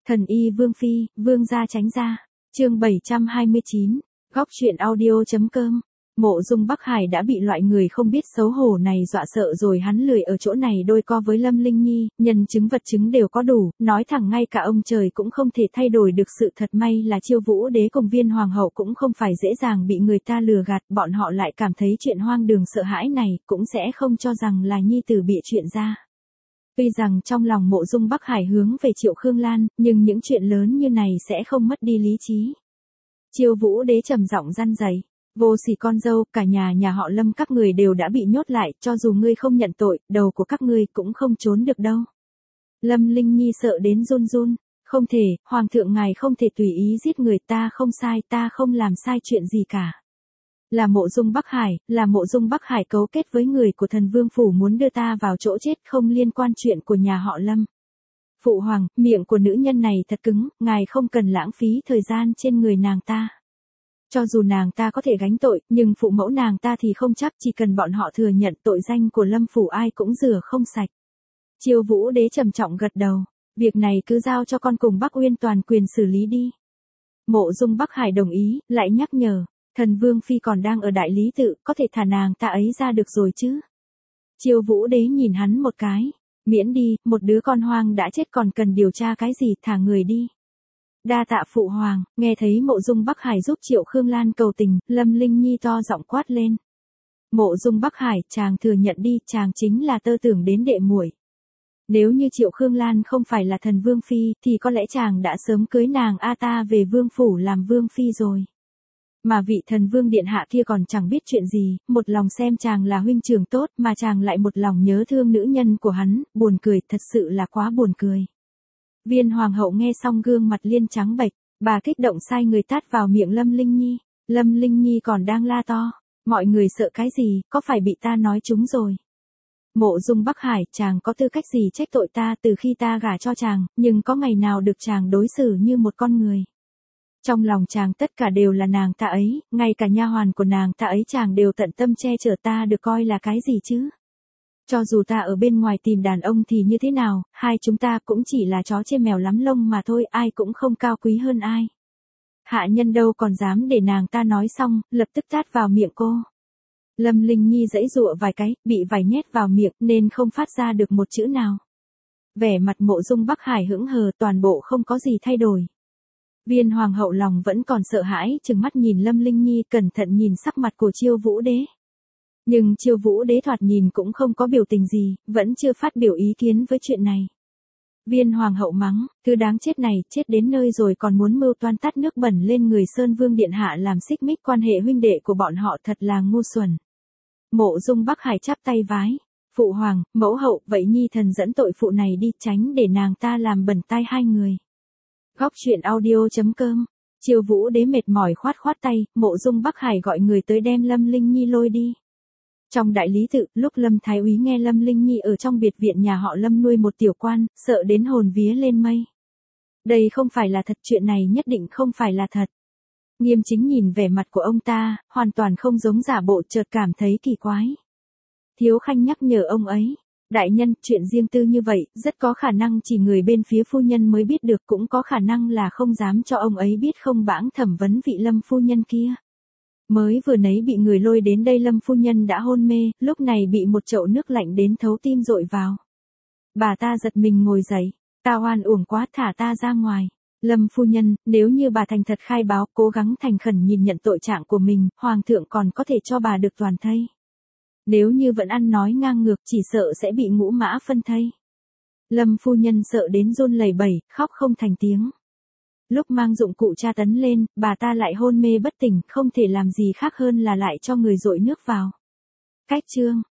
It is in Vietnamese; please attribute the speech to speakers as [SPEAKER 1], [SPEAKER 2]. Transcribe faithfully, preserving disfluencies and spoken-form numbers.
[SPEAKER 1] Thần y Vương Phi, Vương gia tránh ra. Chương bảy trăm hai mươi chín, Góc truyện audio.com. Mộ Dung Bắc Hải đã bị loại người không biết xấu hổ này dọa sợ rồi, hắn lười ở chỗ này đôi co với Lâm Linh Nhi, nhân chứng vật chứng đều có đủ, nói thẳng ngay cả ông trời cũng không thể thay đổi được sự thật. May là Chiêu Vũ Đế cùng Viên Hoàng hậu cũng không phải dễ dàng bị người ta lừa gạt, bọn họ lại cảm thấy chuyện hoang đường sợ hãi này, cũng sẽ không cho rằng là nhi tử bịa chuyện ra. Tuy rằng trong lòng Mộ Dung Bắc Hải hướng về Triệu Khương Lan, nhưng những chuyện lớn như này sẽ không mất đi lý trí. Chiêu Vũ Đế trầm giọng răn dày. Vô sỉ con dâu, cả nhà nhà họ Lâm các người đều đã bị nhốt lại, cho dù ngươi không nhận tội, đầu của các ngươi cũng không trốn được đâu. Lâm Linh Nhi sợ đến run run, không thể, Hoàng thượng ngài không thể tùy ý giết người, ta không sai, ta không làm sai chuyện gì cả. Là Mộ Dung Bắc Hải, là Mộ Dung Bắc Hải cấu kết với người của Thần Vương Phủ muốn đưa ta vào chỗ chết, không liên quan chuyện của nhà họ Lâm. Phụ hoàng, miệng của nữ nhân này thật cứng, ngài không cần lãng phí thời gian trên người nàng ta. Cho dù nàng ta có thể gánh tội, nhưng phụ mẫu nàng ta thì không chắc, chỉ cần bọn họ thừa nhận tội danh của Lâm Phủ ai cũng rửa không sạch. Chiêu Vũ Đế trầm trọng gật đầu, việc này cứ giao cho con cùng Bắc Uyên toàn quyền xử lý đi. Mộ Dung Bắc Hải đồng ý, lại nhắc nhở, Thần Vương Phi còn đang ở Đại Lý Tự, có thể thả nàng ta ấy ra được rồi chứ. Chiêu Vũ Đế nhìn hắn một cái, miễn đi, một đứa con hoang đã chết còn cần điều tra cái gì, thả người đi. Đa tạ phụ hoàng. Nghe thấy Mộ Dung Bắc Hải giúp Triệu Khương Lan cầu tình, Lâm Linh Nhi to giọng quát lên. Mộ Dung Bắc Hải, chàng thừa nhận đi, chàng chính là tơ tưởng đến đệ muội. Nếu như Triệu Khương Lan không phải là Thần Vương Phi, thì có lẽ chàng đã sớm cưới nàng A ta về Vương Phủ làm Vương Phi rồi. Mà vị Thần Vương Điện Hạ kia còn chẳng biết chuyện gì, một lòng xem chàng là huynh trưởng tốt, mà chàng lại một lòng nhớ thương nữ nhân của hắn, buồn cười, thật sự là quá buồn cười. Viên Hoàng hậu nghe xong gương mặt liên trắng bệch, bà kích động sai người tát vào miệng Lâm Linh Nhi. Lâm Linh Nhi còn đang la to, mọi người sợ cái gì, có phải bị ta nói trúng rồi. Mộ Dung Bắc Hải, chàng có tư cách gì trách tội ta, từ khi ta gả cho chàng, nhưng có ngày nào được chàng đối xử như một con người. Trong lòng chàng tất cả đều là nàng ta ấy, ngay cả nha hoàn của nàng ta ấy chàng đều tận tâm che chở, ta được coi là cái gì chứ. Cho dù ta ở bên ngoài tìm đàn ông thì như thế nào, hai chúng ta cũng chỉ là chó chê mèo lắm lông mà thôi, ai cũng không cao quý hơn ai. Hạ nhân đâu còn dám để nàng ta nói xong, lập tức tát vào miệng cô. Lâm Linh Nhi giãy giụa vài cái, bị vài nhét vào miệng nên không phát ra được một chữ nào. Vẻ mặt Mộ Dung Bắc Hải hững hờ, toàn bộ không có gì thay đổi. Viên Hoàng hậu lòng vẫn còn sợ hãi, trừng mắt nhìn Lâm Linh Nhi, cẩn thận nhìn sắc mặt của Chiêu Vũ Đế. Nhưng Chiêu Vũ Đế thoạt nhìn cũng không có biểu tình gì, vẫn chưa phát biểu ý kiến với chuyện này. Viên Hoàng hậu mắng, thứ đáng chết này, chết đến nơi rồi còn muốn mưu toan tát nước bẩn lên người Sơn Vương Điện Hạ làm xích mích quan hệ huynh đệ của bọn họ, thật là ngu xuẩn. Mộ Dung Bắc Hải chắp tay vái, phụ hoàng, mẫu hậu, vậy nhi thần dẫn tội phụ này đi, tránh để nàng ta làm bẩn tai hai người. Góc truyện audio.com. Chiêu Vũ Đế mệt mỏi khoát khoát tay, Mộ Dung Bắc Hải gọi người tới đem Lâm Linh Nhi lôi đi. Trong Đại Lý Tự, lúc Lâm Thái Úy nghe Lâm Linh Nhi ở trong biệt viện nhà họ Lâm nuôi một tiểu quan, sợ đến hồn vía lên mây. Đây không phải là thật, chuyện này nhất định không phải là thật. Nghiêm Chính nhìn vẻ mặt của ông ta, hoàn toàn không giống giả bộ, chợt cảm thấy kỳ quái. Thiếu Khanh nhắc nhở ông ấy, đại nhân, chuyện riêng tư như vậy, rất có khả năng chỉ người bên phía phu nhân mới biết được, cũng có khả năng là không dám cho ông ấy biết, không bãng thẩm vấn vị Lâm phu nhân kia. Mới vừa nấy bị người lôi đến đây Lâm phu nhân đã hôn mê, lúc này bị một chậu nước lạnh đến thấu tim dội vào. Bà ta giật mình ngồi dậy, ta oan uổng quá, thả ta ra ngoài. Lâm phu nhân, nếu như bà thành thật khai báo, cố gắng thành khẩn nhìn nhận tội trạng của mình, hoàng thượng còn có thể cho bà được toàn thây. Nếu như vẫn ăn nói ngang ngược, chỉ sợ sẽ bị ngũ mã phân thây. Lâm phu nhân sợ đến run lẩy bẩy, khóc không thành tiếng. Lúc mang dụng cụ tra tấn lên, bà ta lại hôn mê bất tỉnh, không thể làm gì khác hơn là lại cho người dội nước vào. Cách chương